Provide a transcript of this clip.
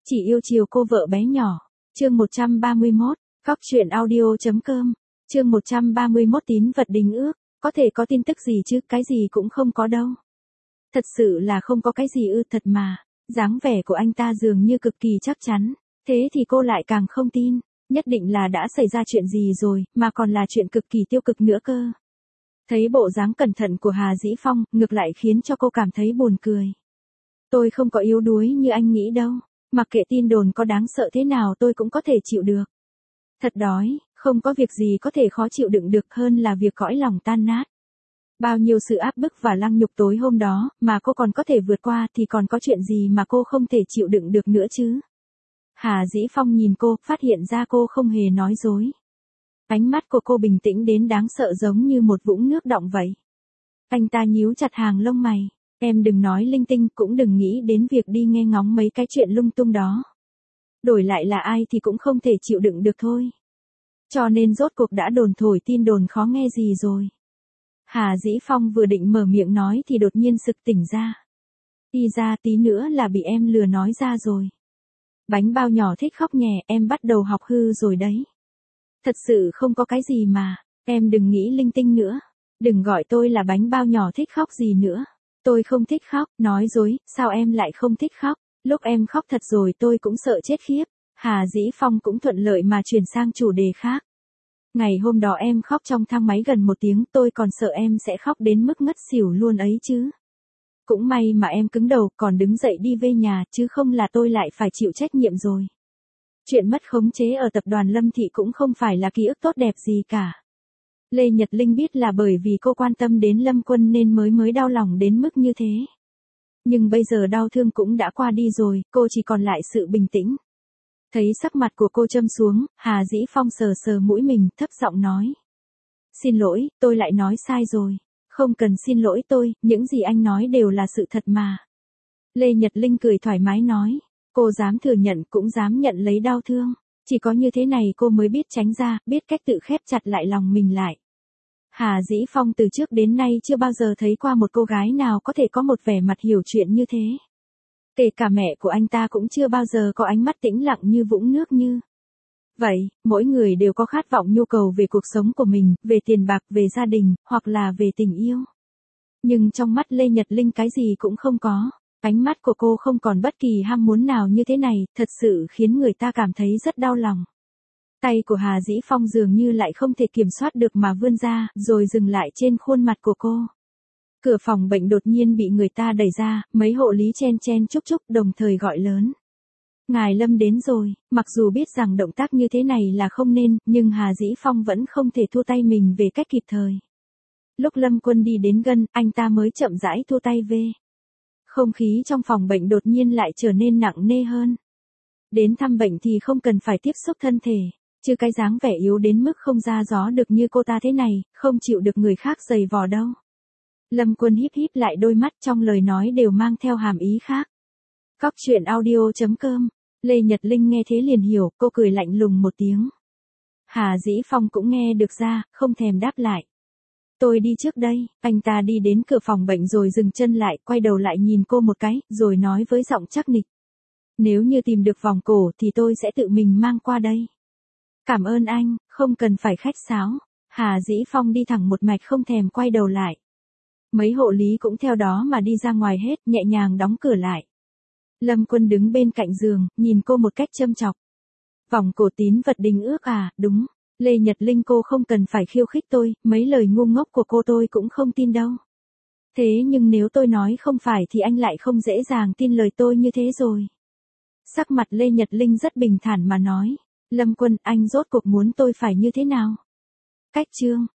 Chỉ yêu chiều cô vợ bé nhỏ. Chương 131, Cóc truyện audio.com. Chương 131 tín vật đính ước, có thể có tin tức gì chứ, cái gì cũng không có đâu. Thật sự là không có cái gì ư, thật mà. Dáng vẻ của anh ta dường như cực kỳ chắc chắn, thế thì cô lại càng không tin, nhất định là đã xảy ra chuyện gì rồi, mà còn là chuyện cực kỳ tiêu cực nữa cơ. Thấy bộ dáng cẩn thận của Hà Dĩ Phong, ngược lại khiến cho cô cảm thấy buồn cười. Tôi không có yếu đuối như anh nghĩ đâu, mặc kệ tin đồn có đáng sợ thế nào tôi cũng có thể chịu được. Thật đói, không có việc gì có thể khó chịu đựng được hơn là việc cõi lòng tan nát. Bao nhiêu sự áp bức và lăng nhục tối hôm đó, mà cô còn có thể vượt qua thì còn có chuyện gì mà cô không thể chịu đựng được nữa chứ. Hà Dĩ Phong nhìn cô, phát hiện ra cô không hề nói dối. Ánh mắt của cô bình tĩnh đến đáng sợ giống như một vũng nước đọng vậy. Anh ta nhíu chặt hàng lông mày, em đừng nói linh tinh, cũng đừng nghĩ đến việc đi nghe ngóng mấy cái chuyện lung tung đó. Đổi lại là ai thì cũng không thể chịu đựng được thôi. Cho nên rốt cuộc đã đồn thổi tin đồn khó nghe gì rồi. Hà Dĩ Phong vừa định mở miệng nói thì đột nhiên sực tỉnh ra. Đi ra tí nữa là bị em lừa nói ra rồi. Bánh bao nhỏ thích khóc nhè, em bắt đầu học hư rồi đấy. Thật sự không có cái gì mà, em đừng nghĩ linh tinh nữa. Đừng gọi tôi là bánh bao nhỏ thích khóc gì nữa. Tôi không thích khóc, nói dối, sao em lại không thích khóc? Lúc em khóc thật rồi tôi cũng sợ chết khiếp. Hà Dĩ Phong cũng thuận lợi mà chuyển sang chủ đề khác. Ngày hôm đó em khóc trong thang máy gần 1 tiếng, tôi còn sợ em sẽ khóc đến mức ngất xỉu luôn ấy chứ. Cũng may mà em cứng đầu còn đứng dậy đi về nhà, chứ không là tôi lại phải chịu trách nhiệm rồi. Chuyện mất khống chế ở tập đoàn Lâm Thị cũng không phải là ký ức tốt đẹp gì cả. Lê Nhật Linh biết là bởi vì cô quan tâm đến Lâm Quân nên mới đau lòng đến mức như thế. Nhưng bây giờ đau thương cũng đã qua đi rồi, cô chỉ còn lại sự bình tĩnh. Thấy sắc mặt của cô châm xuống, Hà Dĩ Phong sờ sờ mũi mình, thấp giọng nói. Xin lỗi, tôi lại nói sai rồi. Không cần xin lỗi tôi, những gì anh nói đều là sự thật mà. Lê Nhật Linh cười thoải mái nói. Cô dám thừa nhận cũng dám nhận lấy đau thương. Chỉ có như thế này cô mới biết tránh ra, biết cách tự khép chặt lại lòng mình lại. Hà Dĩ Phong từ trước đến nay chưa bao giờ thấy qua một cô gái nào có thể có một vẻ mặt hiểu chuyện như thế. Kể cả mẹ của anh ta cũng chưa bao giờ có ánh mắt tĩnh lặng như vũng nước như vậy. Mỗi người đều có khát vọng nhu cầu về cuộc sống của mình, về tiền bạc, về gia đình, hoặc là về tình yêu. Nhưng trong mắt Lê Nhật Linh cái gì cũng không có. Ánh mắt của cô không còn bất kỳ ham muốn nào như thế này, thật sự khiến người ta cảm thấy rất đau lòng. Tay của Hà Dĩ Phong dường như lại không thể kiểm soát được mà vươn ra, rồi dừng lại trên khuôn mặt của cô. Cửa phòng bệnh đột nhiên bị người ta đẩy ra, mấy hộ lý chen chen chúc chúc đồng thời gọi lớn. Ngài Lâm đến rồi, mặc dù biết rằng động tác như thế này là không nên, nhưng Hà Dĩ Phong vẫn không thể thua tay mình về cách kịp thời. Lúc Lâm Quân đi đến gần, anh ta mới chậm rãi thua tay về. Không khí trong phòng bệnh đột nhiên lại trở nên nặng nề hơn. Đến thăm bệnh thì không cần phải tiếp xúc thân thể, chứ cái dáng vẻ yếu đến mức không ra gió được như cô ta thế này, không chịu được người khác giày vò đâu. Lâm Quân híp híp lại đôi mắt, trong lời nói đều mang theo hàm ý khác. Cóc truyện audio.com. Lê Nhật Linh nghe thế liền hiểu, cô cười lạnh lùng một tiếng. Hà Dĩ Phong cũng nghe được ra, không thèm đáp lại. Tôi đi trước đây. Anh ta đi đến cửa phòng bệnh rồi dừng chân lại, quay đầu lại nhìn cô một cái, rồi nói với giọng chắc nịch. Nếu như tìm được vòng cổ thì tôi sẽ tự mình mang qua đây. Cảm ơn anh, không cần phải khách sáo. Hà Dĩ Phong đi thẳng một mạch không thèm quay đầu lại. Mấy hộ lý cũng theo đó mà đi ra ngoài hết, nhẹ nhàng đóng cửa lại. Lâm Quân đứng bên cạnh giường, nhìn cô một cách châm chọc. Vòng cổ tín vật đính ước à, đúng. Lê Nhật Linh cô không cần phải khiêu khích tôi, mấy lời ngu ngốc của cô tôi cũng không tin đâu. Thế nhưng nếu tôi nói không phải thì anh lại không dễ dàng tin lời tôi như thế rồi. Sắc mặt Lê Nhật Linh rất bình thản mà nói. Lâm Quân, anh rốt cuộc muốn tôi phải như thế nào? Cách chương.